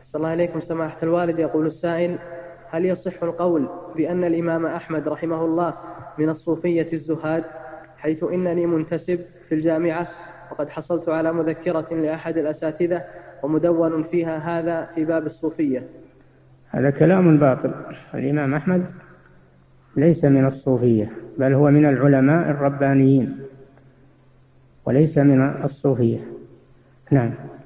أحسن الله إليكم سماحة الوالد. يقول السائل: هل يصح القول بأن الإمام أحمد رحمه الله من الصوفية الزهاد، حيث إنني منتسب في الجامعة وقد حصلت على مذكرة لأحد الأساتذة ومدون فيها هذا في باب الصوفية؟ هذا كلام باطل. الإمام أحمد ليس من الصوفية، بل هو من العلماء الربانيين وليس من الصوفية. نعم.